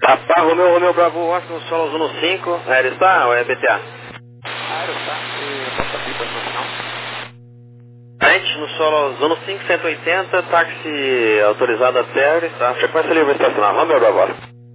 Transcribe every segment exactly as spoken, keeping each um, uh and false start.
Rapaz, Romeu, Romeu Bravo, Washington, Solos um cinco, Aerostar ou é B T A? Aerostar, e posta pipa no final. Frente no Solos um cinco, cento e oitenta, táxi autorizado até Aerostar, frequência livre estacionar, Romeu Bravo.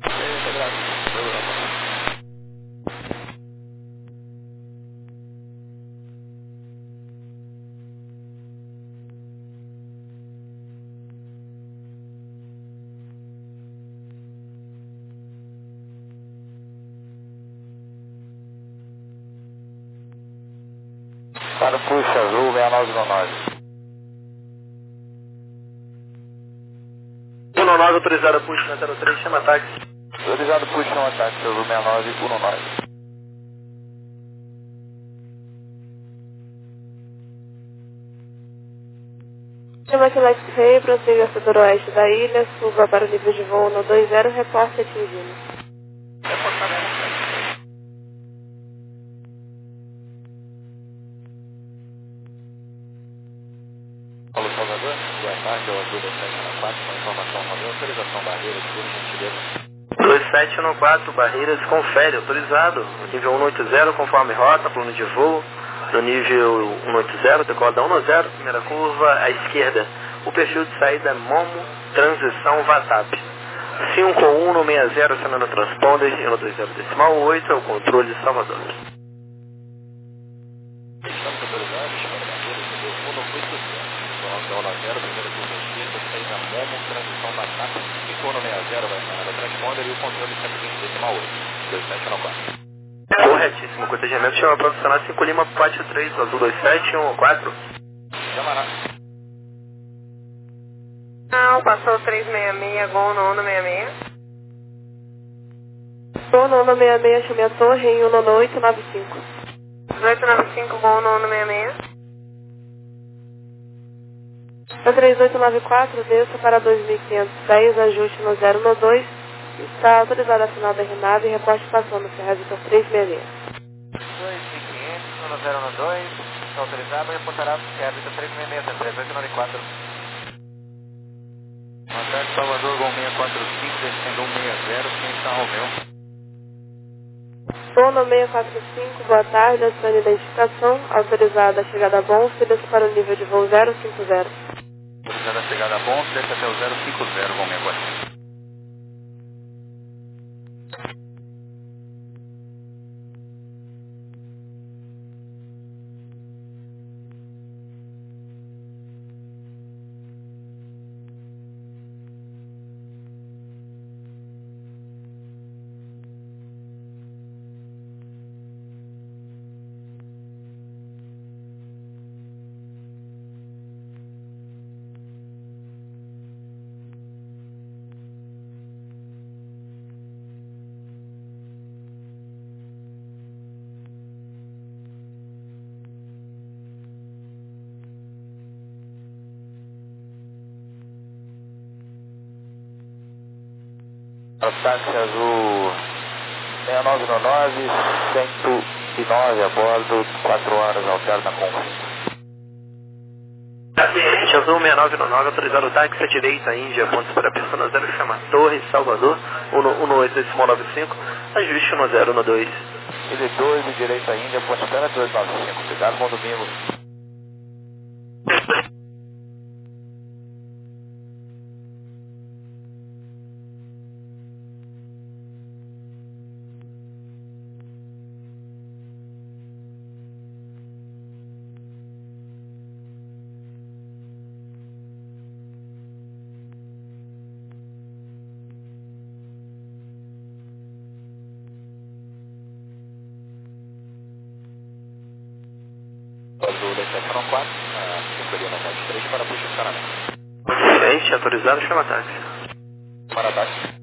Para o Puxa Azul, seis nove um nove. um nove autorizado, puxa zero três, chama táxi. Autorizado Puxa um ataque, Azul seis nove um nove. Chama Select Rei, prossiga setor oeste da ilha, suba para o nível de voo no dois zero, reporte atingido. Alô, Salvador, boa tarde, é o Azul dois sete um quatro, com informação Romeu, autorização barreira, por gentileza. dois sete um quatro, Barreiras, confere, autorizado, nível cento e oitenta, conforme rota, plano de voo, no nível cento e oitenta, decola da cento e zero, primeira curva à esquerda, o perfil de saída é Momo, transição VATAP. cinco um no sessenta, acionando transponder, cento e vinte decimal oito, é o controle de Salvador. Estamos autorizados, para barreira, nível cento e oitenta, cento e zero, primeira curva à esquerda, saída Momo, transição VATAP, cinco um no sessenta, vai acionando o transponder e o controle cento e vinte decimal oito, dois sete um quatro. Corretíssimo, cortejamento chama profissional cinco Lima Pátio três, Azul dois sete um quatro. Chamará. Não, passou três seis seis, Gol no Nono seis seis. Gol Nono seis seis, chame a torre em um oito nove cinco. oito nove cinco, Gol Nono seis seis. A três oito nove quatro, desça para dois mil quinhentos e dez, ajuste no zero no dois. Está autorizado a final da R N A V e reporte passando Serra Vitor três seis seis. dois mil e quinhentos, no zero um dois, está autorizado e apontará Serra Vitor três seis seis, três oito nove quatro. Ataque Salvador, Gol seis quatro cinco, descendo cento e sessenta, quem está Romeu? Gol no seis quatro cinco, boa tarde, adicione identificação, autorizada a chegada a bom, desça para o nível de voo zero cinco zero. Autorizada a chegada a bom, desce até o zero cinco zero, Gol seis quatro cinco. O táxi azul seis nove um nove, cento e nove a bordo, quatro horas, alterna com Táxi azul seis nove um nove, autorizado o táxi à direita, Índia, pontos para a pessoa zero, chama Torre, Salvador, cento e oito decimal nove cinco, ajuste no zero no dois. Ele dois, de direita Índia, ponte espera dois nove cinco, obrigado, bom domingo. Azul dois sete um quatro, cinco Lima Pátio três, para puxa estacionamento. Frente, autorizado, chama táxi. Para táxi.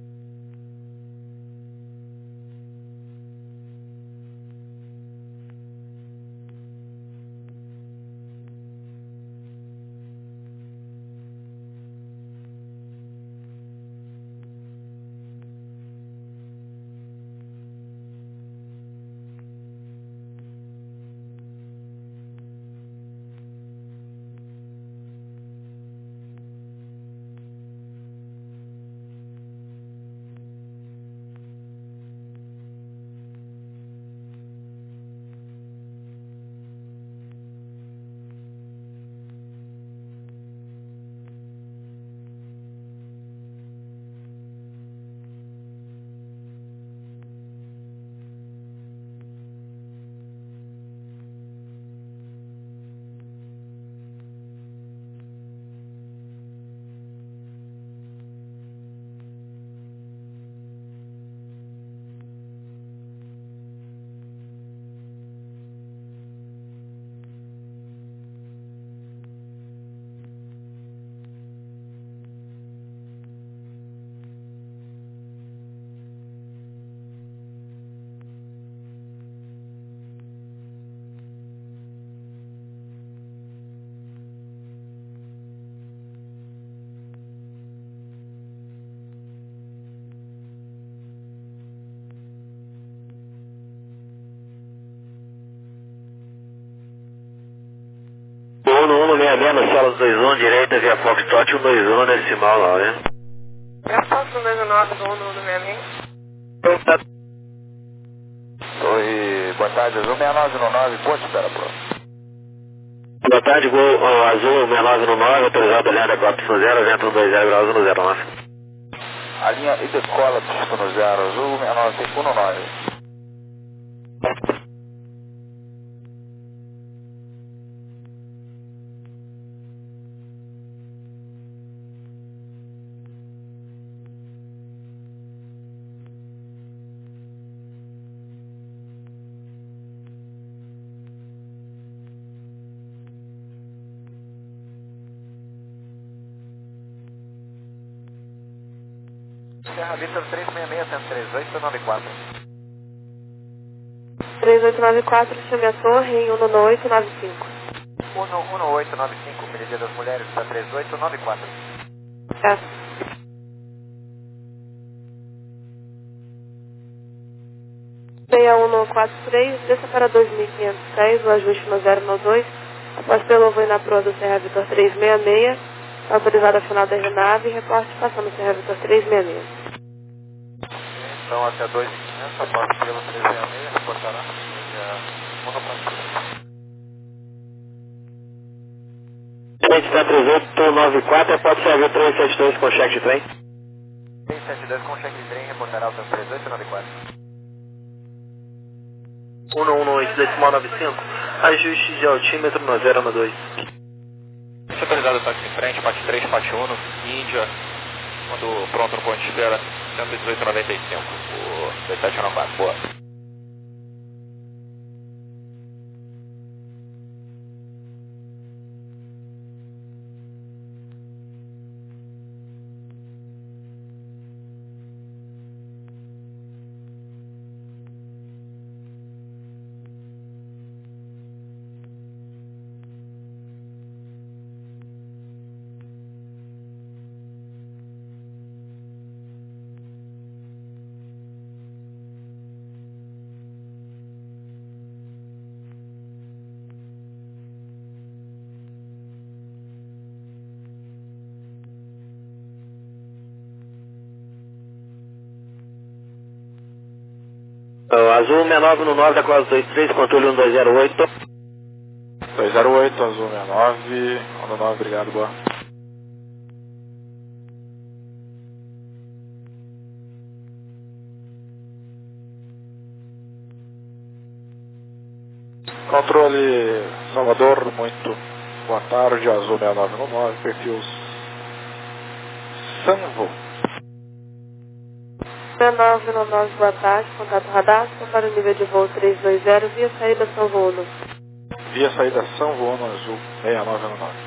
Italiano, Solos dois um, direita, via Foxtrot um dois um, decimal lá, né? Eu posso no dois nove, Gol no uno seis seis. Oi, boa tarde, Azul seis nove um nove, ponte, espera, pronto. Boa tarde, Gol uh, Azul seis nove um nove, autorizado a linha da quatro zero, vento um dois zero graus um zero nove. A linha e decola, pista no zero, Azul seis nove um nove. Serra Vitor três seis seis, três oito nove quatro. três oito nove quatro, chame a torre em um oito nove cinco. um oito nove cinco, Meridia das Mulheres, está três oito nove quatro. Tá. seis um quatro três, desça para dois mil quinhentos e dez, o ajuste no zero no dois. Após pelo voo na proa do Serra Vitor três seis seis, autorizado a final da aeronave, reporte passando Serra Vitor três seis seis. Então até dois mil e quinhentos, após pelo três seis seis, reportará. três três oito nove quatro, pode servir três sete dois com cheque de trem? três sete dois com cheque de trem, reportará o três oito nove quatro. um um oito, decimal nove cinco, ajuste de altímetro no zero no dois. Autorizado táxi em frente, parte três, parte um, Índia, quando pronto no ponto de espera, cento e dezoito noventa e cinco, o dois sete nove quatro, boa. Azul seis nove um nove da classe dois três, controle um dois zero oito. dois zero oito, Azul seis nove, um nove, obrigado, boa. Controle Salvador, muito boa tarde, Azul seis nove um nove, perfil Sanvo. seis nove um nove, boa tarde, contato radar, para o nível de voo trezentos e vinte, via saída São Vono. Via saída São Vono, Azul seis nove um nove.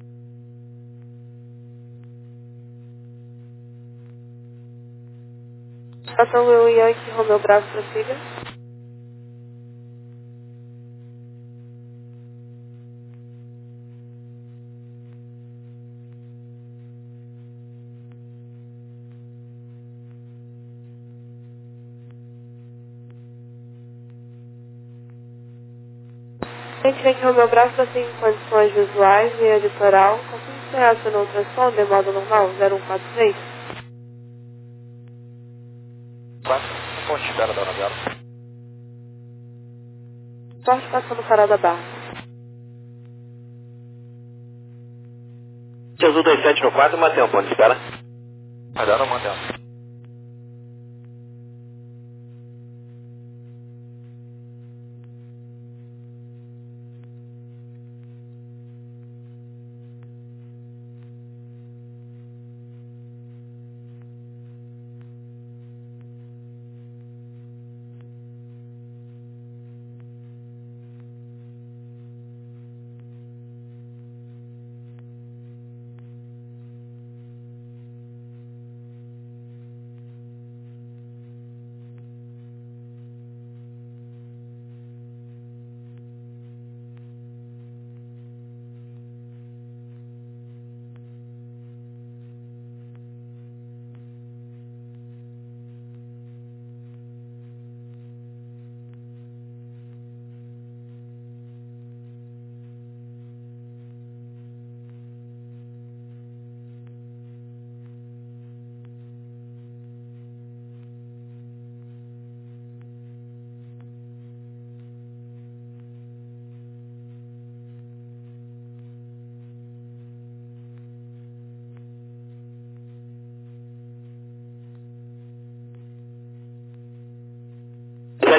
Estação Will Yankee, Romeu Bravo, prossiga. A gente vem que Romeu Bravo está sem condições visuais, via litoral, consigo você acionou o transponder, modo normal, zero um quatro três. quatro, ponto de espera da aeronave. Sorte passando farol da barra. Azul dois sete no quatro, mantém um ponto de espera. Radar não mantém.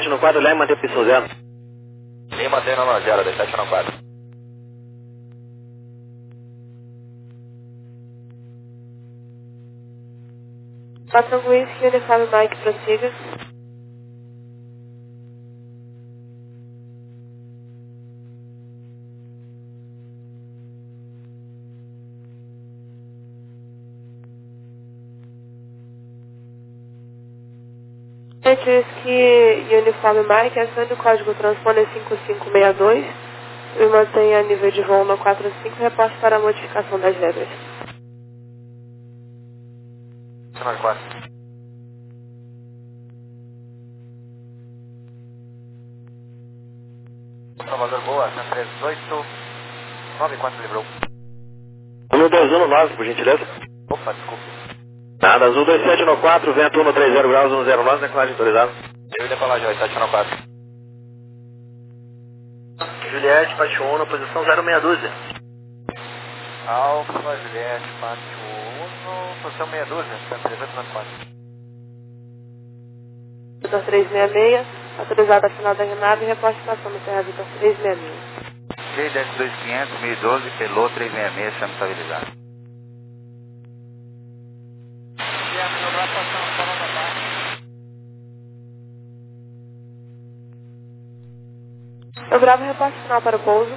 sete no quadro, Leme, mantém pistão zero. Lima mantém no zero, dois sete no quadro. quatro Whisky, uniforme Mike, prossiga. sete Whisky, uniforme Mike, acione o código transponder cinco cinco seis dois e mantenha nível de voo no quatro cinco, reporte para a modificação das regras. quatro. Salvador, boa, São três oito nove quatro, livrou. um dois um nove, por gentileza. Opa, desculpe. Nada, Azul dois sete no quatro, vento um no trinta graus, um zero nove, decolagem autorizada. Eu ia decolar já, dois sete no quatro. Juliette, Pátio um, posição zero seis dúzia. Alfa, Juliette, Pátio um, posição meia dúzia, três oito nove quatro. Vitor trezentos e sessenta e seis, autorizado a final da renave e reporte estação no Serra Vitor trezentos e sessenta e seis. C dez dois quinhentos, mil e doze, Pelô trezentos e sessenta e seis, chama estabilizado. Eu gravo reporte final para o pouso.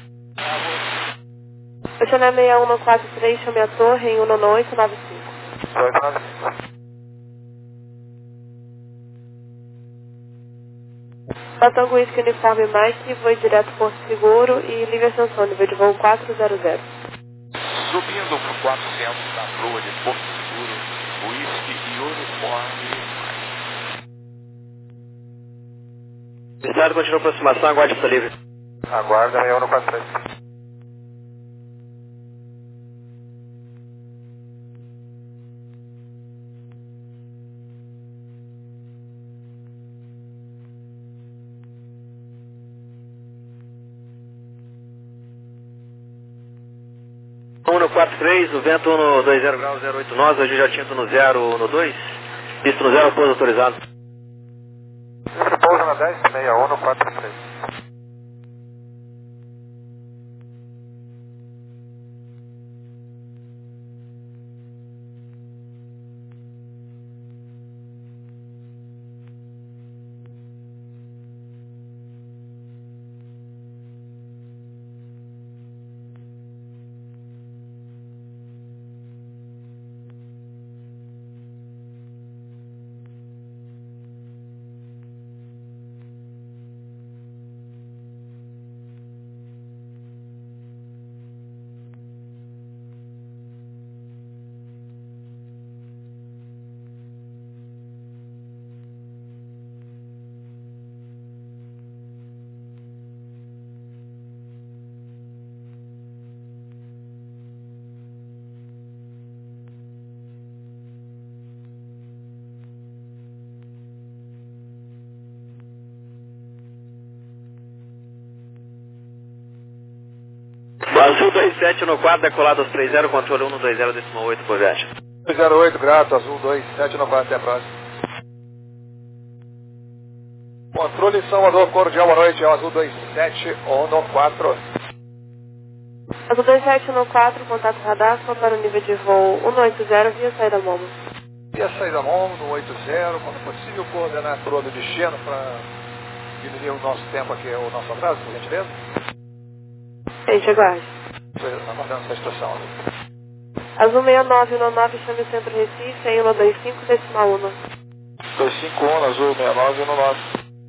Eu chamei sessenta e um no quatro três, chamei a torre em um no oito nove cinco. oito nove cinco. Batango Whisky, uniforme Mike, voo direto Porto Seguro e livre ascensão, nível de voo quatro zero zero. Subindo por quatrocentos na rua de Porto Seguro, Whisky e uniforme. Estado continua aproximação, aguarde está livre. Aguarda, sessenta e um no quatro três. um no quatro três, o vento um no dois zero graus, zero oito nove, hoje já tinto no zero no dois. Pista no zero, pouso autorizado. Livre pouso na dez, sessenta e um no quatro três. Azul dois sete no quatro, decolado aos três zero, controle um no dois zero, decimal oito por viagem. dois zero oito, grato, Azul dois sete no quatro, até a próxima. Controle Salvador, cordial, boa noite, é o Azul dois sete no quatro. Azul dois sete no quatro, contato radar, só para o nível de voo cento e oitenta via saída Momo. Via saída Momo, no oitenta, quando possível, coordenar por o destino para diminuir o nosso tempo aqui, o nosso atraso, por gentileza. Gente, aguarde. Estou aguardando essa instrução. Azul sessenta e nove no nove, chame o centro Recife, em um dois cinco, decimal um. dois cinco um, Azul sessenta e nove no nove.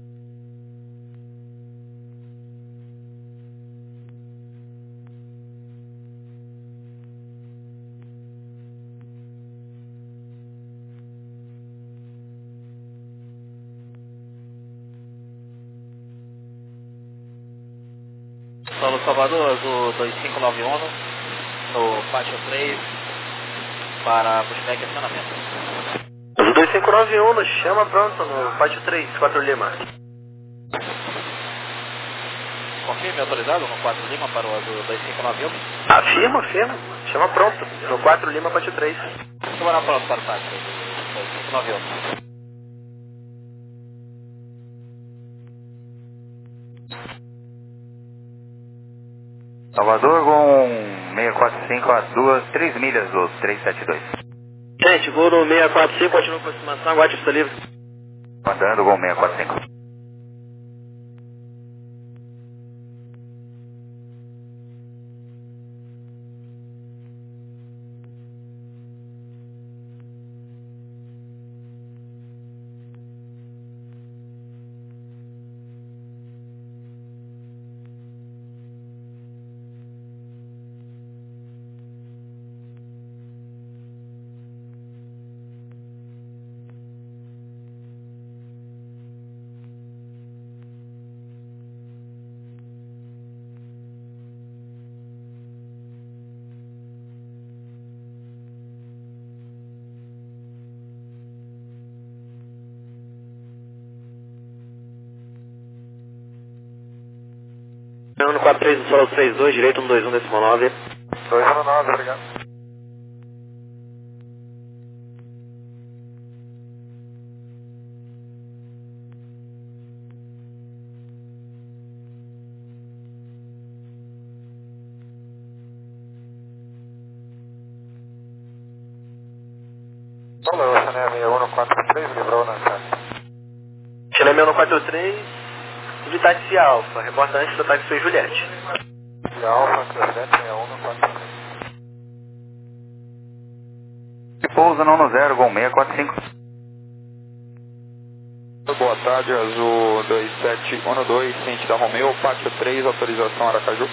Solo Salvador, Azul dois cinco nove um, no Pátio três, para pushback e acionamento. Azul dois cinco nove um, no chama pronto, no Pátio três, quatro Lima. Confirme autorizado no quatro Lima para o Azul dois cinco nove um. Afirma, afirma. Chama pronto, no quatro Lima, Pátio três. Chama pronto para o Pátio dois cinco nove um. Salvador, Gol seiscentos e quarenta e cinco a duas, três milhas do trezentos e setenta e dois. Gente, vou no seiscentos e quarenta e cinco, continua com aproximação, aguarde pista livre. Mandando, Gol seiscentos e quarenta e cinco. No quatro três do solo três dois, direito um dois um decimal nove. dois um nove, obrigado. Valeu, Chanel seis um quatro três, livrou na chave. Chanel seis um quatro três, de táxi Alfa, reporta antes do táxi foi Juliette. E Alfa, Juliette seis um quatro três. Pousa no zero, Gol seiscentos e quarenta e cinco. Boa tarde, Azul dois sete um dois, ciente da Romeo, Pátio três, autorização Aracaju.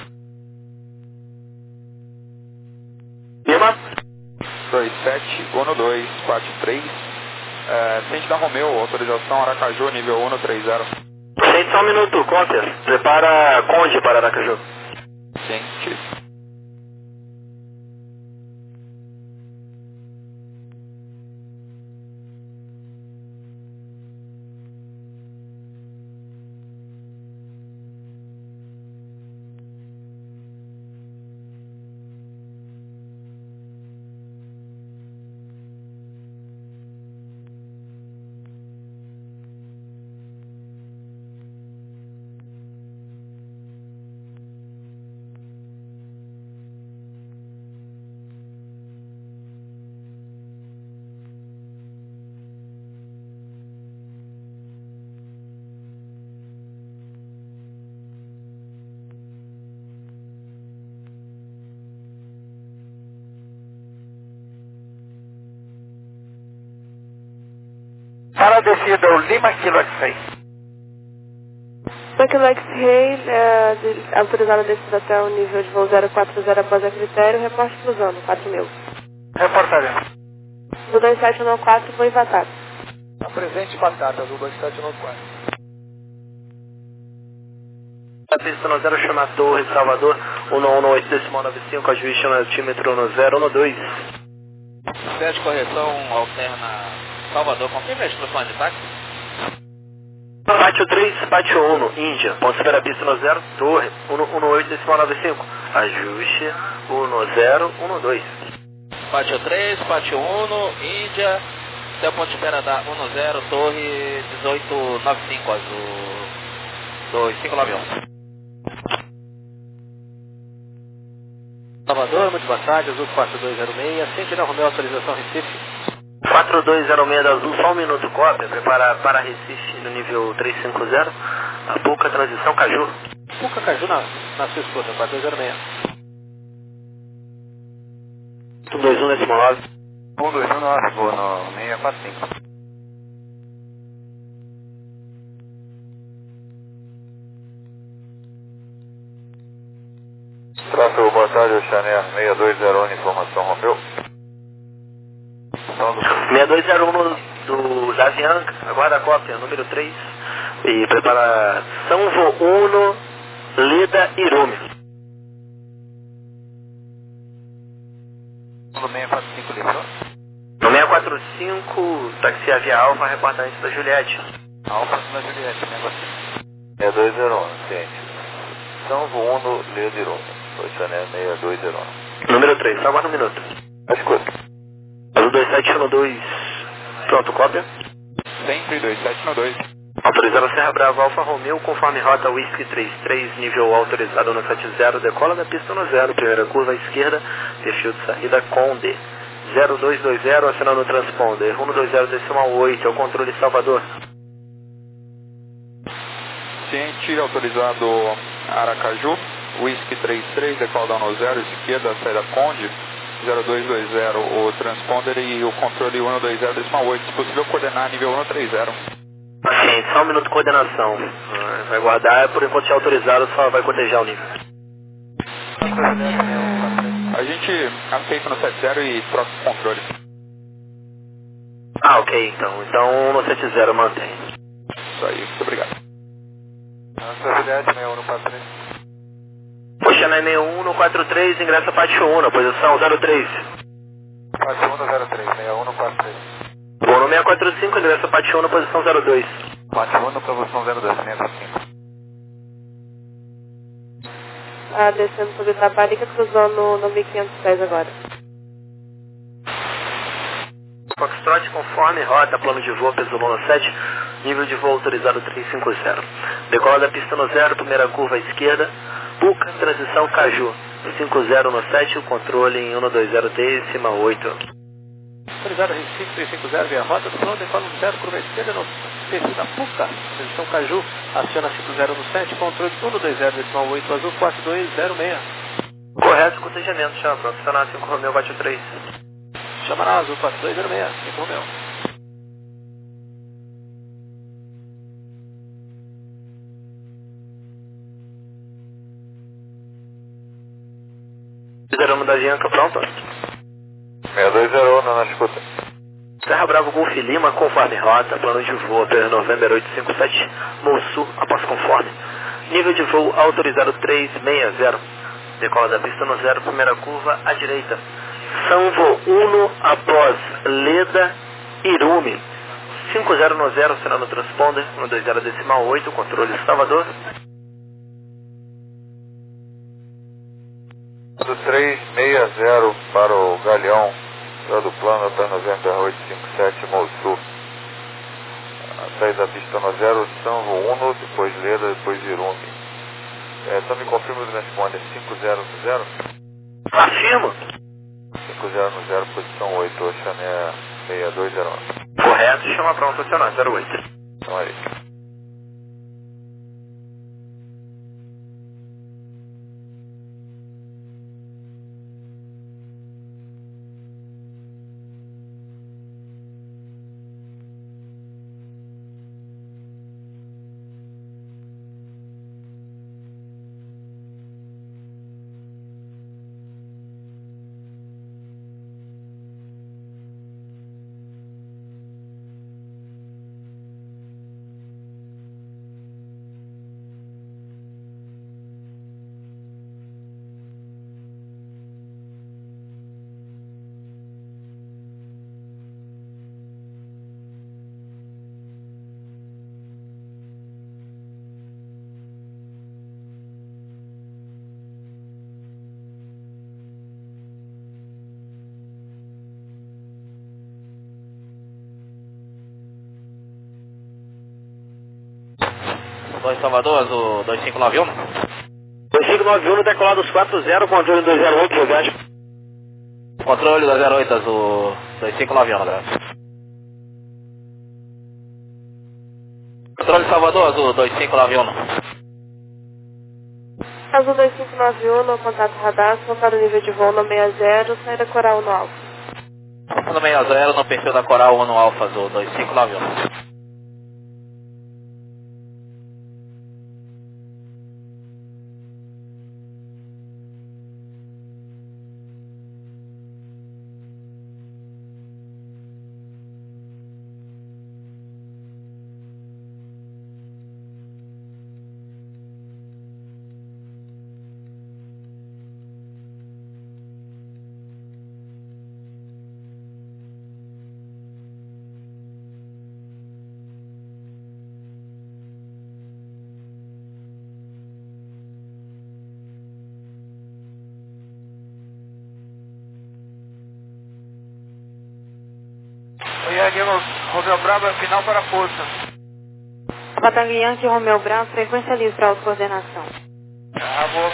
Lima? dois sete um dois, Pátio três, é, ciente da Romeo, autorização Aracaju, nível um três zero. Gente, só um minuto, Conter. Prepara Conde para Aracaju. Ciente. Para a descida, o Lima Kilo X-Ray. Só que o X-Ray é de, autorizado a descida até o nível de voo zero quatro zero após a critério, reporte cruzando, quatro mil. Reportagem. Do dois sete um quatro, voo em Batata. Apresente batata do dois sete um quatro. A pista no zero chama Torre, Salvador, um um oito decimal nove cinco, ajuste chama altímetro no zero um dois. Sede correção alterna Salvador, confirma a instrução de táxi. Pátio três, Pátio um, Índia, ponto espera pista no zero, Torre, um oito decimal nove cinco, ajuste um zero um dois. Pátio três, Pátio um, Índia, seu ponto de espera da um zero, Torre dezoito noventa e cinco, azul dois cinco nove um. Salvador, muito boa tarde, azul quatro dois zero seis, ciente da Romeo, autorização Recife. quatro dois zero seis da Azul, só um minuto, cópia, prepara para Recife no nível trezentos e cinquenta, a pouca transição Caju. Pouca Caju na, na sua escuta, quatro dois zero seis. um dois um decimal nove. um dois um nove, vou no seiscentos e quarenta e cinco. Tráfego, boa tarde, Chanel seis dois zero um, informação Romeo. seis dois zero um do, da Avianca, aguarda a cópia, número três, e prepara São Uno, Leda e Rome. No seiscentos e quarenta e cinco, livrou? No seiscentos e quarenta e cinco, táxi Avia Alfa, reportagem da Juliette. Alfa da Juliette, negócio. seis dois zero um, ciente. São Uno, Leda e Rome. Foi Chanel seis dois zero um. Número três, só aguarda um minuto. Escuta. Azul dois sete um dois, pronto, cópia. Sempre dois sete um dois. Autorizado Serra Bravo Alfa Romeo, conforme rota Whisky trinta e três, nível autorizado no setenta, decola da pista no zero, primeira curva à esquerda, perfil de saída Conde. zero dois dois zero, assinando o transponder, cento e vinte decimal oito, é o controle Salvador. Ciente, autorizado Aracaju, Whisky trinta e três, decola no zero, esquerda, saída Conde, zero dois dois zero, o transponder e o controle cento e vinte decimal oito, se possível coordenar nível cento e trinta. Sim, só um minuto de coordenação. Vai guardar, por enquanto é autorizado, só vai cotejar o nível. A gente aceita no setenta e troca o controle. Ah, ok, então. Então no setenta mantém. Isso aí, muito obrigado. Puxa na M um no quatro três, ingressa Pátio um, na posição zero três. Pátio um no zero três, sessenta e um no quatro três. Vou no seiscentos e quarenta e cinco, ingressa Pátio um na posição zero dois. Pátio um na posição zero dois, seiscentos e quarenta e cinco. Ah, descendo sobre Itaparica, cruzando no mil quinhentos e dez agora. Foxtrot conforme rota, plano de voo, peso Luna sete, nível de voo autorizado trezentos e cinquenta. Decola da pista no zero, primeira curva à esquerda, Puca, transição Caju, cinquenta no sete, o controle em cento e vinte décima oito. Autorizado Recife trezentos e cinquenta, via rota do plano, decola no zero, curva à esquerda, no perfil da Puca, transição Caju, aciona cinquenta no sete, controle cento e vinte decimal oito, azul quatro dois zero seis. Correto, cotejamento, chama, pronto, está na cinco Romeo quatro três. Chama na azul quatro dois zero seis, cinco Romeo. Zeramos da Gianca, pronto? seis dois zero, não, na escuta. Serra Bravo Golf Lima, conforme rota, plano de voo, P November oito cinco sete, Monsul, após conforme. Nível de voo autorizado trezentos e sessenta. Decola da pista no zero, primeira curva à direita. Sanvo Uno após Leda Irume. cinquenta no zero, assinando o transponder, cento e vinte decimal oito, controle Salvador. trezentos e sessenta para o Galeão, do plano, P November oito cinco sete, Monsul. A saída da pista no zero, Sanvo Uno, depois Leda, depois Irume. É, então me confirma o transponder, cinquenta no zero. Afirmo. cinquenta no zero, posição oito, Oceané seis dois zero um. Correto, chama pronto, acionar, zero oito. Então aí. dois Salvador, azul dois cinco nove um. dois cinco nove um, decolado dos quatro zero, controle dois zero oito, jogagem. Controle dois zero oito, azul dois cinco nove um, André. Controle Salvador, azul dois cinco nove um. Azul dois cinco nove um, no contato radar, para o nível de voo no sessenta, saída Coral no Alfa. No sessenta, no perfil da Coral um no Alfa, azul dois cinco nove um. Oi, Romeo Bravo, final para a força. Batalhante Romeu Bravo, frequência livre para autocoordenação. Bravo.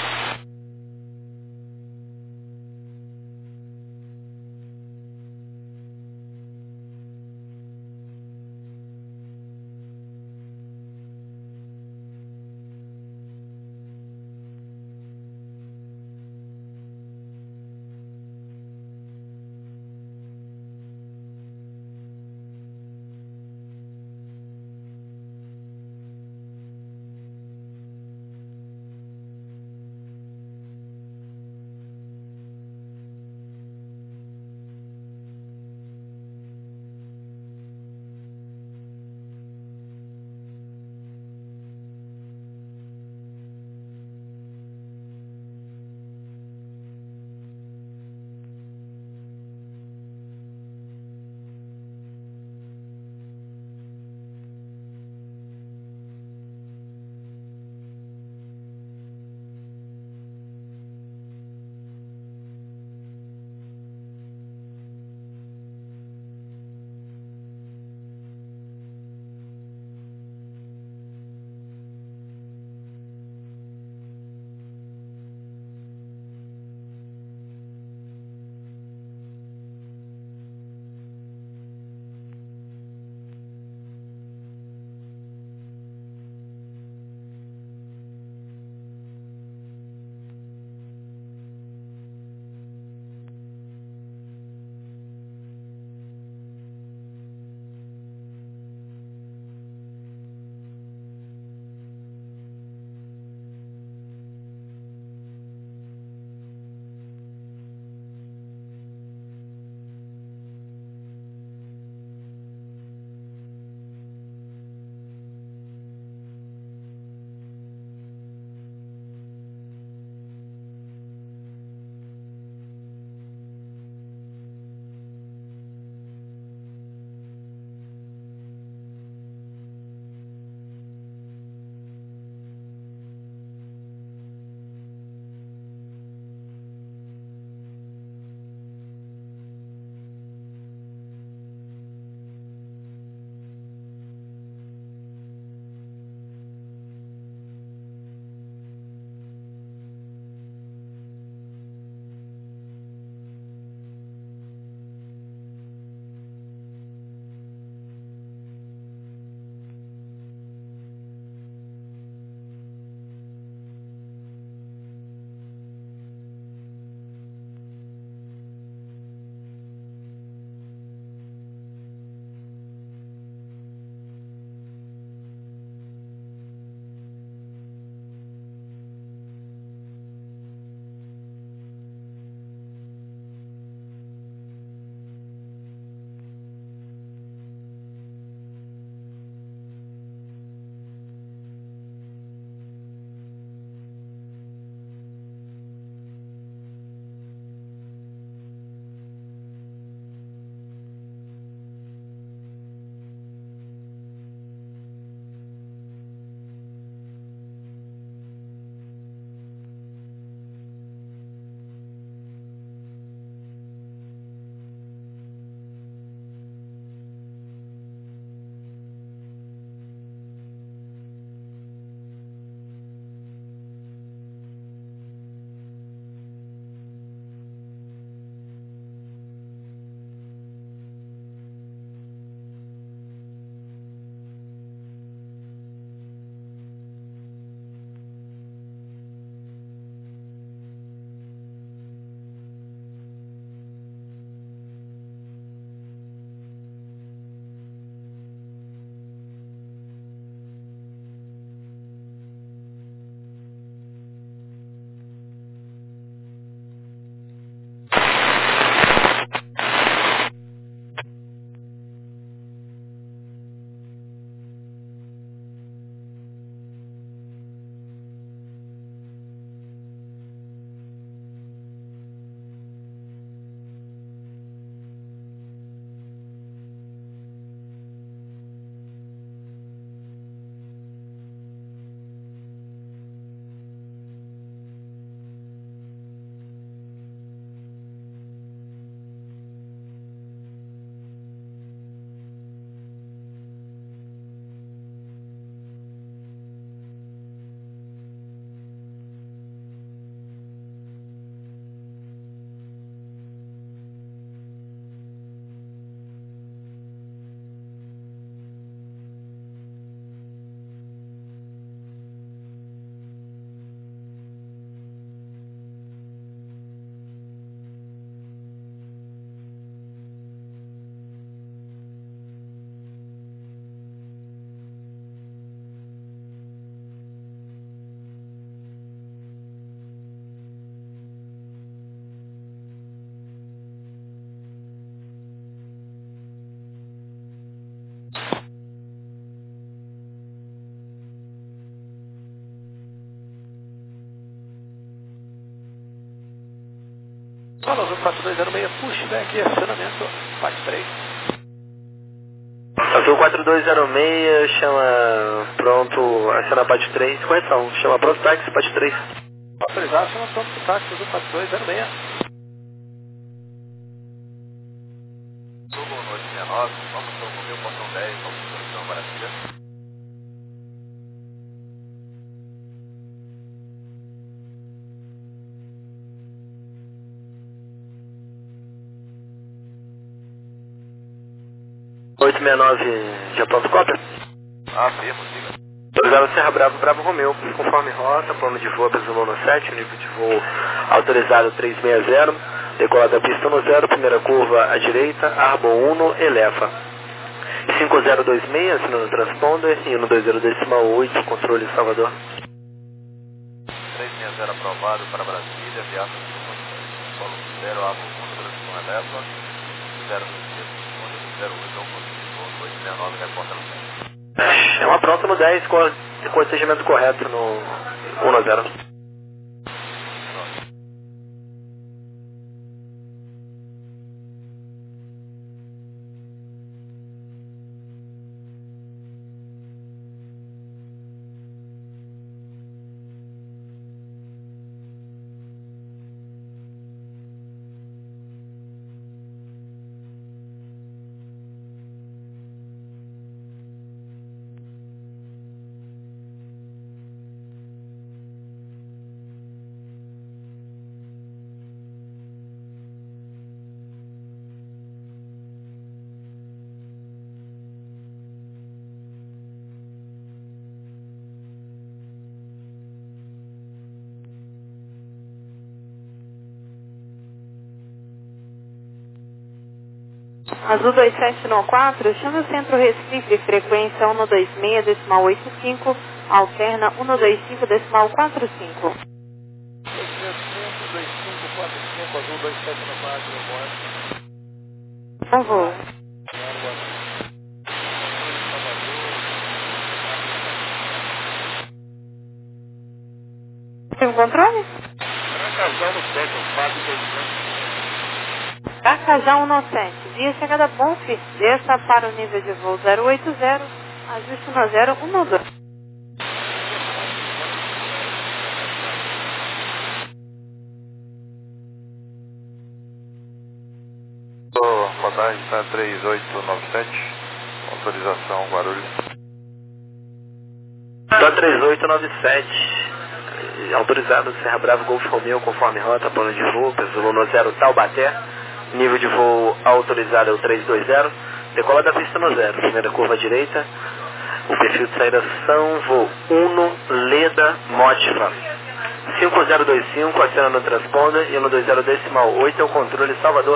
Fala, Azul quatro dois zero seis, pushback e acionamento, parte três. Azul quatro dois zero seis, chama pronto, aciona parte três, correção, chama pronto táxi, parte três. Autorizado, chama pronto táxi, Azul quatro dois zero seis. Sul, boa noite, sessenta e nove, vamos para o meu portão dez, vamos para o São Maravilha. oito seis nove, já pronto cópia? Ah, firma, siga. Autorizado Serra Bravo, Bravo Romeu, conforme rota, plano de voo Pesolano sete, nível de voo autorizado três seis zero, decolada pista no zero, primeira curva à direita, Arbo um, eleva. cinco zero dois seis, assinando o transponder, e um dois zero decimal oito, controle Salvador. três seis zero aprovado para Brasília, viagem do Polo zero, Arbo um, transição eleva, zero dois seis, zero oito, não consigo, oito seis nove, reporta no centro. É uma pronta no dez com o procedimento correto no um zero. Azul dois sete nove quatro, chama o centro Recife, frequência um dois seis, decimal oito cinco, alterna um dois cinco, decimal quatro cinco. dois cinco, dois cinco, quatro cinco, Azul dois sete nove quatro, Por favor. Tem um controle? Casal no sete, um quatro dois zero. Carcajá um sete, via chegada Bonfim, desça para o nível de voo zero oito zero, ajuste um zero um dois. Boa tarde, está três oito nove sete, autorização Guarulhos. Tá três oito nove sete, autorizado Serra Bravo, Golfo Romeu, conforme rota, plano de voo, Pesolano zero, Taubaté, nível de voo autorizado é o três dois zero, decola da pista no zero, primeira curva à direita, o perfil de saída São Voo um, Leda, Motiva. cinco zero dois cinco, acena no transponder, e um dois zero decimal oito é o controle Salvador.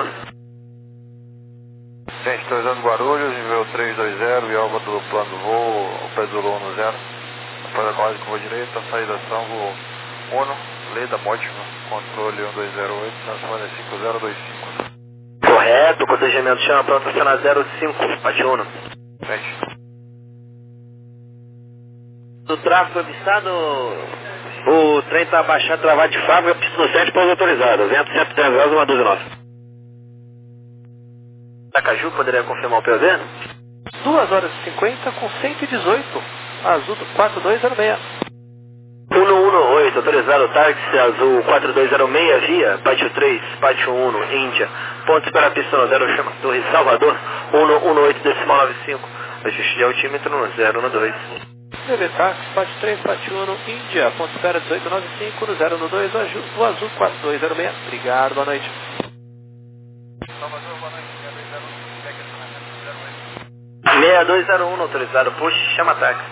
Gente, estou usando Guarulhos, nível três dois zero, e alvo do plano do voo, o Pesolano zero. Após a colagem curva direita, saída São Voo um, Leda, Motiva, controle um dois zero oito, transponder cinco zero dois cinco. Correto, procedimento chama pronto, acena zero cinco, parte um. Gente. Do tráfego avistado, o trem está abaixado, travado de fábrica, pista no sete, pouso autorizado, vento cento e dez graus, uma doze nove. Acaju, poderia confirmar o P O D? duas horas e cinquenta com cento e dezoito, Azul quatro dois zero seis. um um oito, autorizado táxi azul quatro dois zero seis, via, pátio três, pátio um, Índia, ponto espera pista no zero, chama Torre Salvador, um um oito decimal nove cinco, ajuste de altímetro no zero um dois. B B Táxi, parte três, parte um, Índia, ponto espera dezoito nove cinco, no zero um dois, o Azul quatro dois zero seis. Obrigado, boa noite. Salvador, boa noite, seis dois zero um, autorizado, push, chama táxi.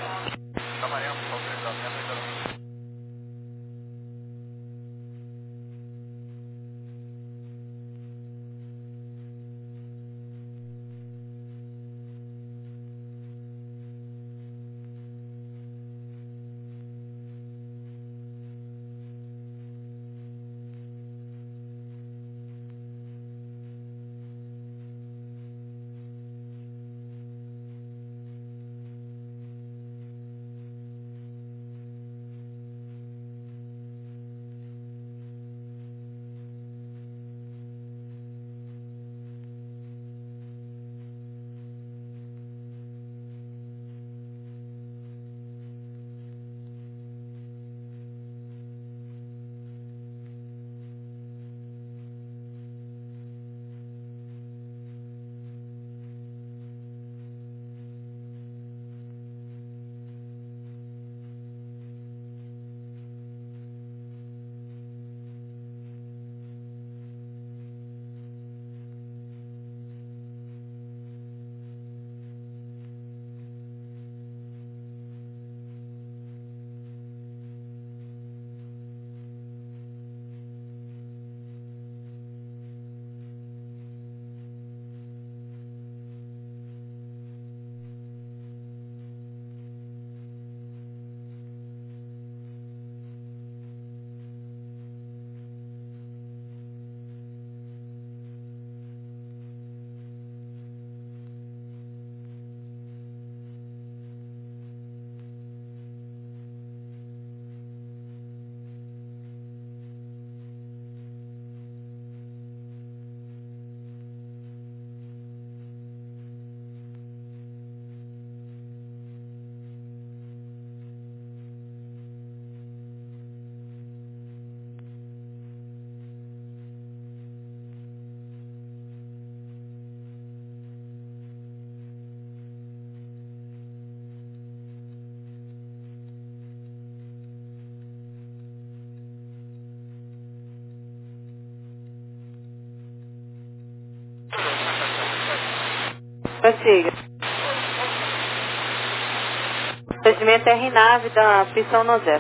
Prossiga. Procedimento R nave da pista um zero.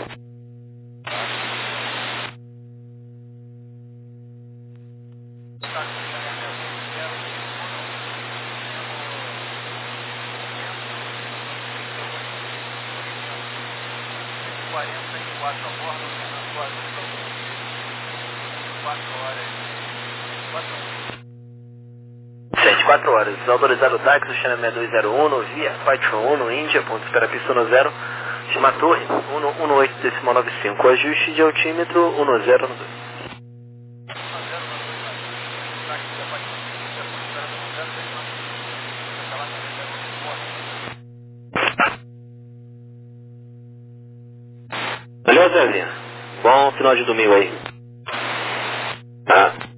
quatro horas, autorizado o táxi, China seis dois zero um, via Flight um, Índia, ponto espera pista um zero, estima torre, um oito decimal nove cinco, ajuste de altímetro um zero dois. Valeu, Zezinha. Bom final de domingo aí. Ah.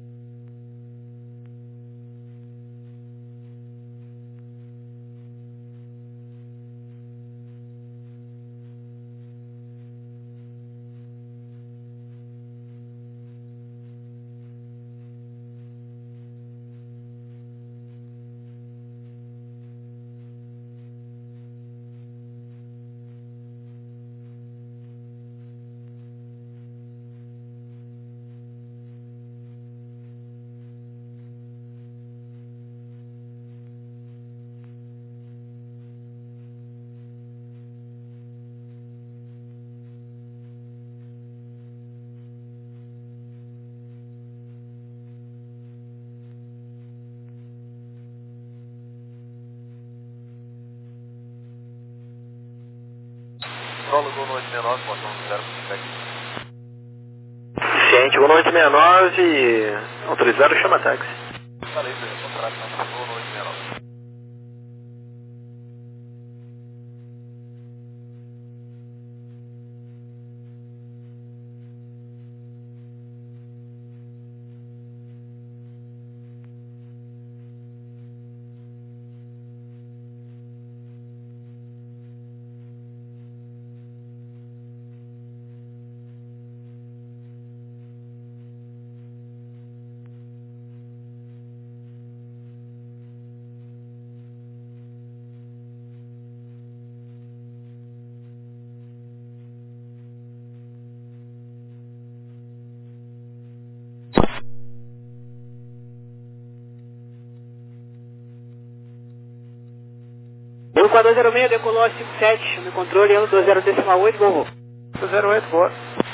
Solo Gol oito seis nove, botão zero feedback. Ciente, Gol oito seis nove, autorizado, chama táxi. Falei, contrato, Gol oito seis nove. um quatro dois zero seis, decolou cinco sete, no controle, um dois zero decimal oito, Volvo. zero oito, boa.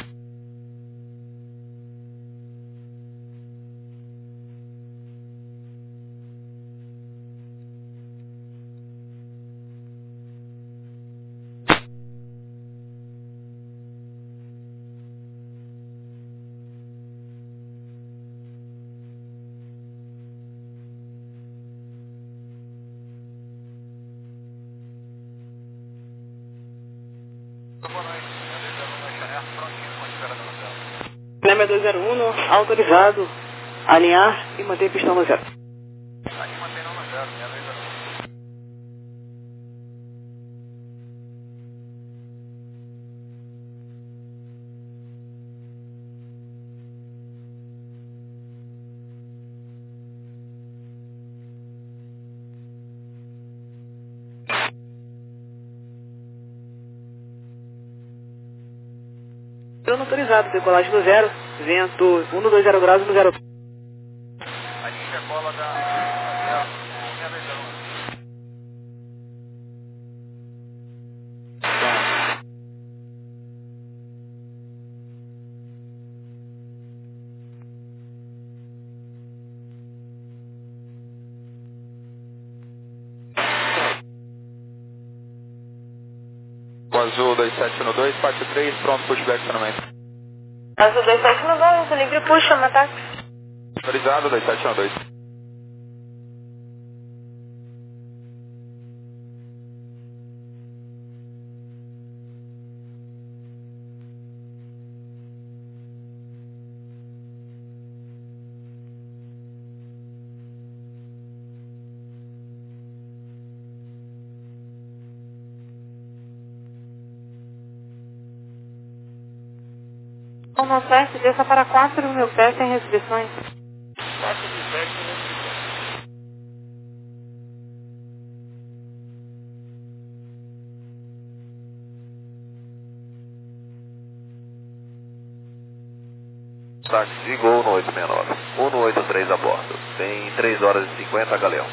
Lema dois zero um, autorizado, alinhar e manter pistão no zero. Aqui mantém no zero, minha vez zero. Plano autorizado, decolagem no zero, vento um dois zero graus no zero. Aqui decola da zero, minha vez zero. O Azul dois sete um dois, parte três, pronto, pushback estacionamento. Azul dois sete um dois, livre puxa, chama táxi. Autorizado dois sete um dois. Um teste, desça para quatro mil pés sem restrições. quatro mil pés sem restrições. Táxi Gol no oito seis nove. um no oito três a bordo. Tem três horas e cinquenta, Galeão.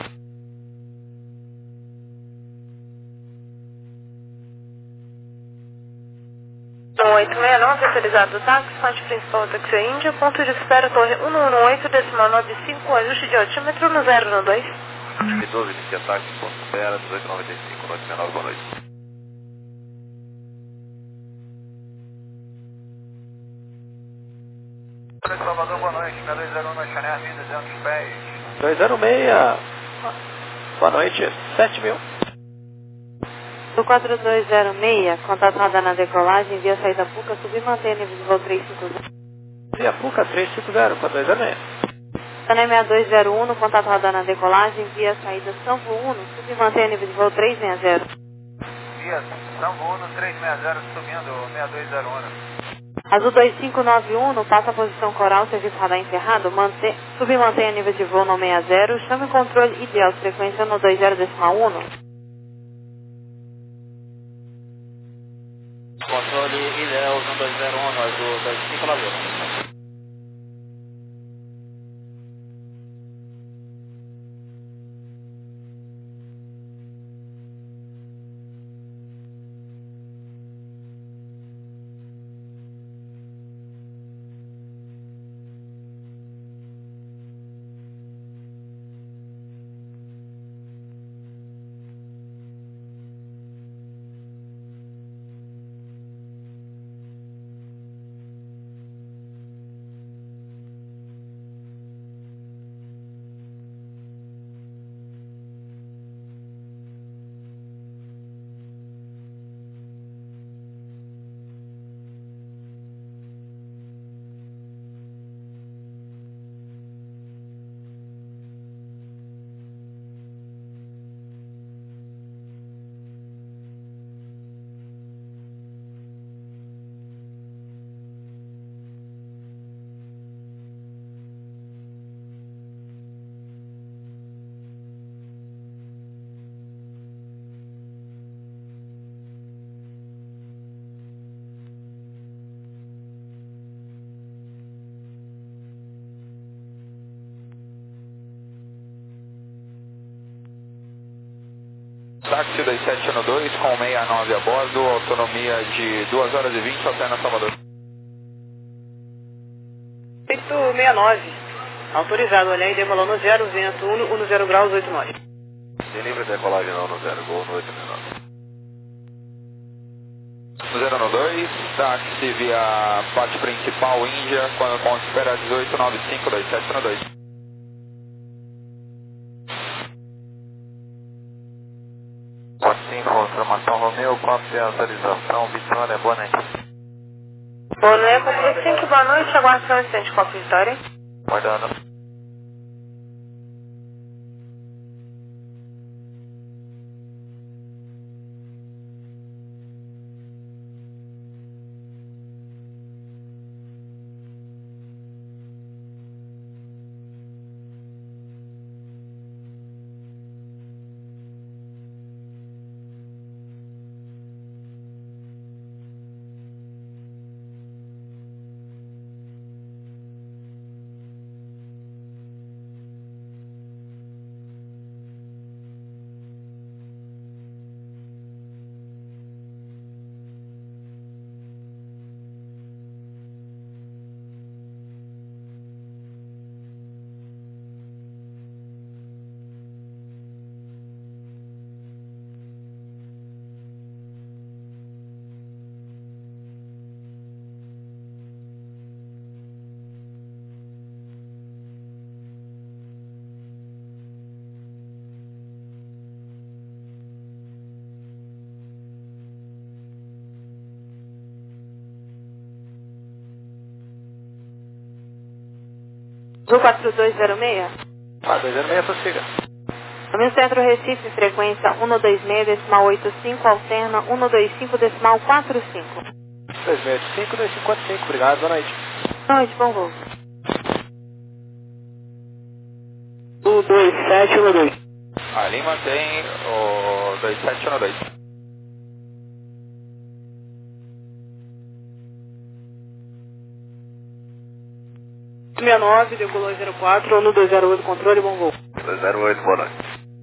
oito seis nove, autorizado do táxi, fonte principal táxi Índia, ponto de espera torre um um oito, decimal nove cinco, ajuste de altímetro no zero no dois. doze, inicia táxi, ponto de espera, dezoito e noventa e cinco, noite seis nove, boa noite. Salvador, boa noite, K dois zero um, Chanel, mil e duzentos pés. dois zero seis, boa noite, sete mil. Do quatro dois zero seis, contato radar na decolagem, via saída Puca, subir e manter nível de voo trezentos e cinquenta. Via Puca trezentos e cinquenta, quatro dois zero seis. Tané seis dois zero um, contato radar na decolagem, via saída Sampo um, subir e manter nível de voo trezentos e sessenta. Via Sampo um, trezentos e sessenta, subindo seis dois zero um. Azul dois cinco nove um, passa a posição coral, serviço radar encerrado, mantém, subir e manter nível de voo no sessenta, chame o controle ideal, frequência no dois zero decimal um. Controle ideal um dois zero um, Azul dois cinco nove um. Táxi dois sete um dois com sessenta e nove a bordo, autonomia de duas horas e vinte, alterna Salvador. oito seis nove, autorizado, olhar e demolou no zero, vento um, um zero graus, oito nove. Tem livre decolagem não no zero, gol no oito seis nove. zero no dois, táxi via parte principal Índia, quando com espera dezoito nove cinco, dois sete um dois. Informação Romeu, cópia autorização, Vitória, boa noite. Boa noite, quatro cinco, boa noite, aguardo só um instante, cópia Vitória. Guardando. Azul quatro dois zero seis. quatro dois zero seis, prossiga. Caminho Centro Recife, frequência um dois seis, decimal oito cinco, alterna um dois cinco, decimal quatro cinco. dois seis cinco, dois cinco quatro cinco, obrigado, boa noite. Boa noite, bom voo. um dois sete um dois. Ali mantém o dois sete um dois. seis nove, decolou zero quatro, um dois zero oito, controle, bom voo. dois zero oito, boa noite.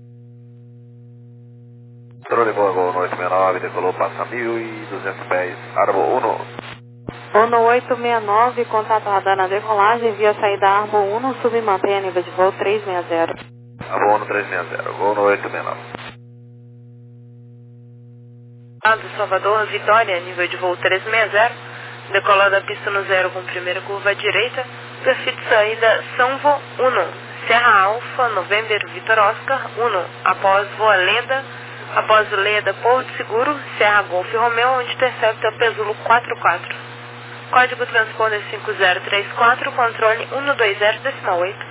Controle, boa voo, noite seis nove, decolou, passa mil e duzentos pés, Arbo um. Ono oito seis nove, contato radar na decolagem, via saída Arbo um, sub e mantém a nível de voo três seis zero. Arbo um três seis zero, voo no oito seis nove. Salvador, Vitória, nível de voo três seis zero, decola da pista no zero com primeira curva à direita, perfil de saída Sanvo um, Serra Alfa, November, Vitor Oscar um, após voa Leda, após o Leda, Porto Seguro, Serra Golf Romeu, onde intercepta Pesulo quatro quatro. Código transponder cinco zero três quatro, controle um dois zero decimal oito.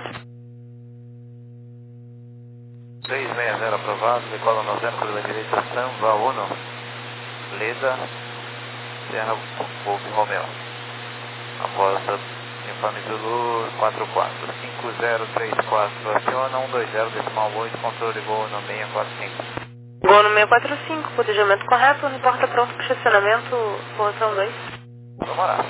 três seis zero aprovado, decola no zero curva à direita, Sanva um. Leda, Serra Golf Romeo. Após informe Zulu quatro quatro. cinco zero três quatro, aciona um dois zero decimal oito, controle voo no seis quatro cinco. Voo no seis quatro cinco, planejamento correto, reporta pronto para estacionamento, posição dois. Vamos lá.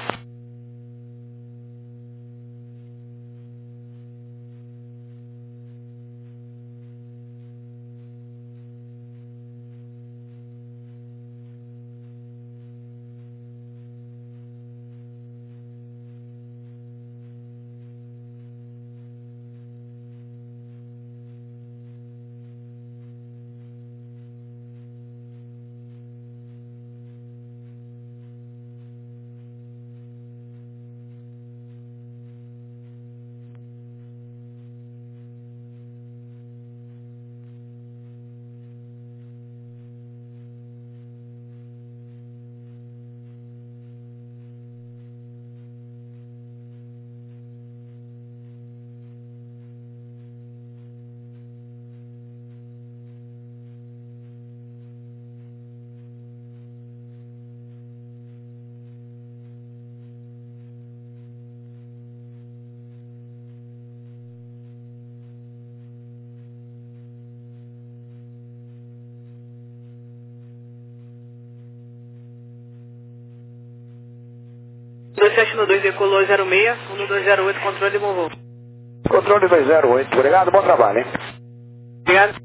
dois sete um dois, decolou zero seis, um dois zero oito, controle, bom voo. Controle dois zero oito, obrigado, bom trabalho, hein? Obrigado.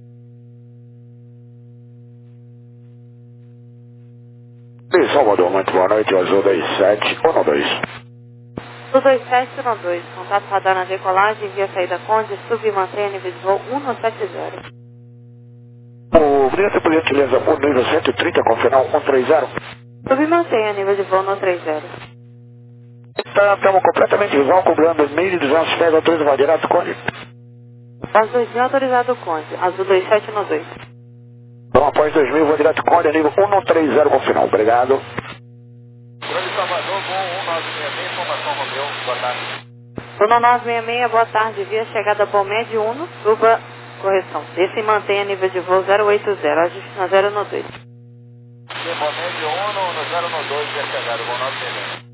Ei, Salvador, muito boa noite, Azul dois sete um dois. Azul dois sete um dois, contato radar na decolagem, via saída Conde, sub e mantém a nível de voo cento e setenta. O Brito, por gentileza, o nível cento e trinta com final um três zero. Sub e mantém a nível de voo no três zero. Estamos completamente visual, cobrando mil e duzentos pés, autorizado direto, Conde. Após dois mil, autorizado Conde, Azul dois sete um dois. Então, após dois mil, vou direto, Conde, nível um três zero com final, obrigado. Grande Salvador, voo um nove seis seis, informação Romeu, boa tarde. um nove seis seis, boa tarde, via chegada Palmed um, suba, correção, desce e mantém a nível de voo zero oito zero, ajuste na zero um dois. Palmed um no zero um dois, já chegaram, voo nove seis seis.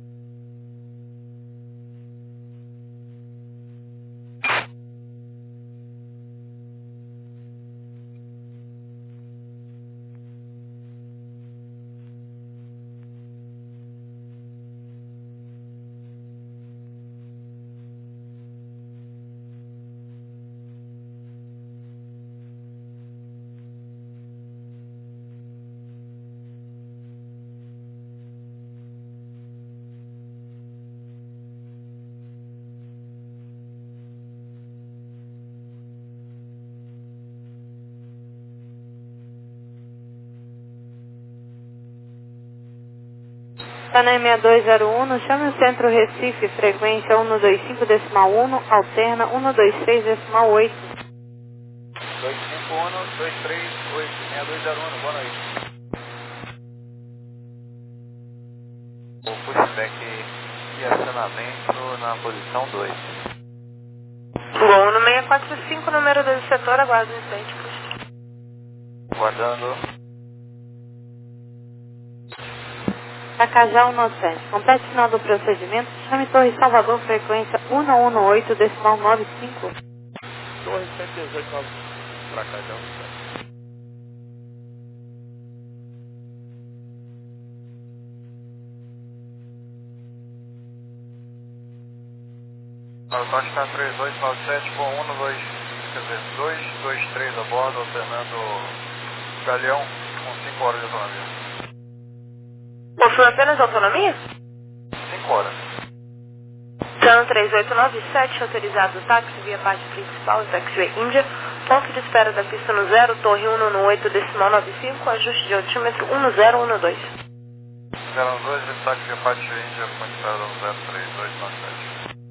Canal seis dois zero um, chame o centro Recife, frequência um dois cinco decimal um, alterna um dois três decimal oito. dois cinco um, dois três oito, seis dois zero um, boa noite. O pushback e acionamento na posição dois. Voo no seis quatro cinco, número dois do setor, aguardo um instante, puxa. Guardando. Tacajá um sete. Complete final do procedimento. Chame Torre Salvador, frequência um um oito decimal nove cinco. Torre cento e dezoito, Tacajá um sete. Horizonte está três oito nove sete com um, dois, quer dizer, dois, dois, três a bordo, alternando Galeão com cinco horas de autonomia. Possui apenas autonomia? cinco horas. Plano três oito nove sete, autorizado táxi via parte principal, taxiway Índia, ponto de espera da pista no zero, torre um no oito decimal nove cinco, ajuste de altímetro um zero um dois. zero um dois, táxi via parte Índia, ponto de espera no zero três oito nove sete.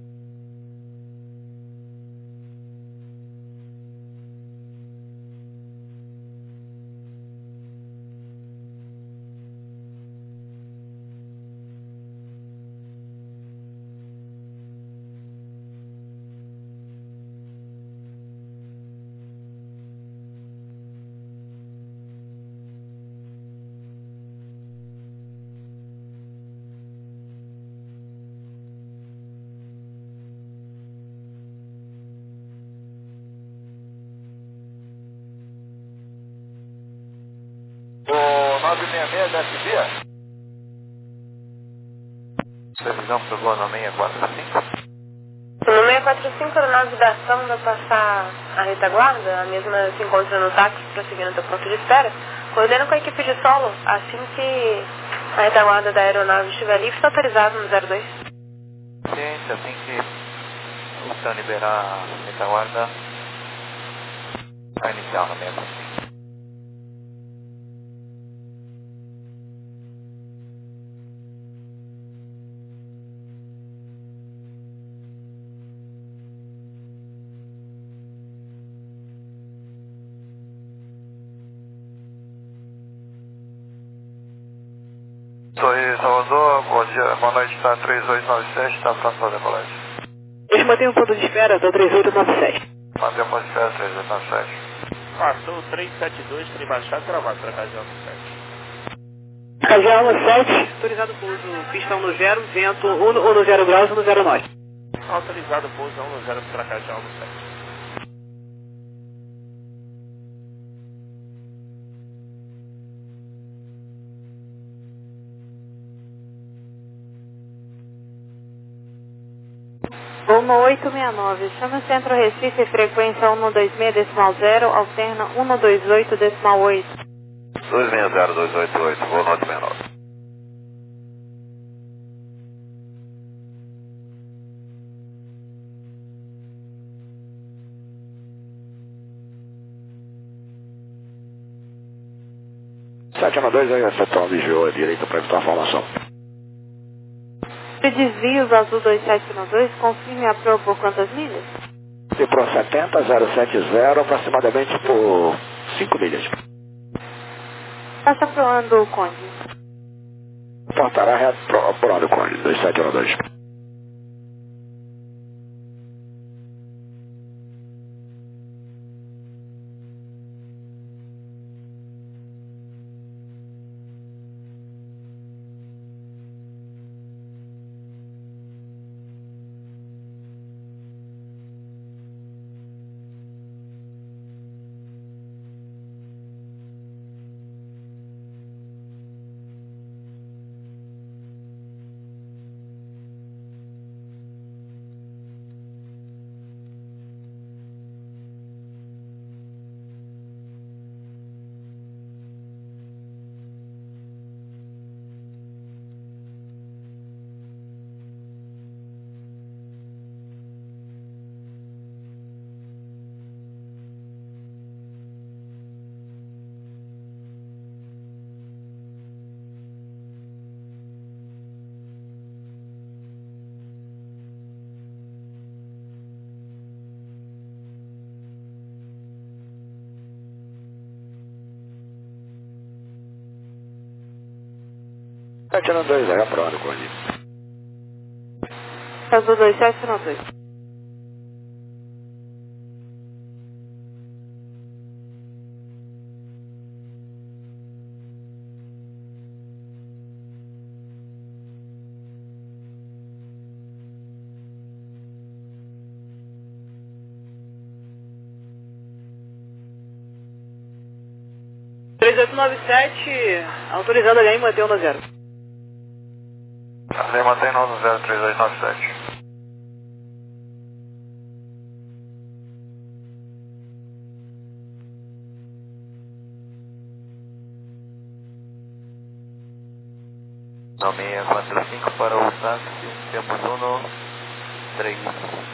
O nove seis seis da F B? Previsão para o voo no seis quatro cinco. No seis quatro cinco, a navegação vai passar a retaguarda, a mesma se encontra no táxi, prosseguindo até o ponto de espera. Coordena com a equipe de solo, assim que a retaguarda da aeronave estiver livre, está autorizado no zero dois. Ciência, assim que o Tan liberar a retaguarda, vai iniciar no seis quatro cinco. Torre Salvador, bom dia, boa noite, está três oito nove sete, está pronto para decolagem. Eles mantêm o ponto de espera, está três oito nove sete. Mantém o ponto de espera, três oito nove sete. Passou o três sete dois, tem baixado travado para Cajal no sete. Cajal no sete, autorizado pouso, pistão no zero, vento um no zero graus, um no zero nove. Autorizado pouso um no zero para Cajal no sete. Rumo oito seis nove, chama o Centro Recife, frequência um dois seis decimal zero, alterna um dois oito decimal oito. dois seis zero dois oito oito, voo nove seis nove. sete um dois, aí acertou, desviou à direita para evitar a formação. Desvios azul dois sete um dois, confirme a proa por quantas milhas? E pro setenta, zero sete zero, aproximadamente por cinco milhas. Passa proando o Conde. Portará reto pro, proando o Conde, dois sete um dois. sete um dois, aí aprovado, Conde. Azul dois sete um dois. três oito nove sete, autorizado H M, mantém um no zero. Mantém no zero três oito nove sete. nove quatro cinco para o táxi, temos um, três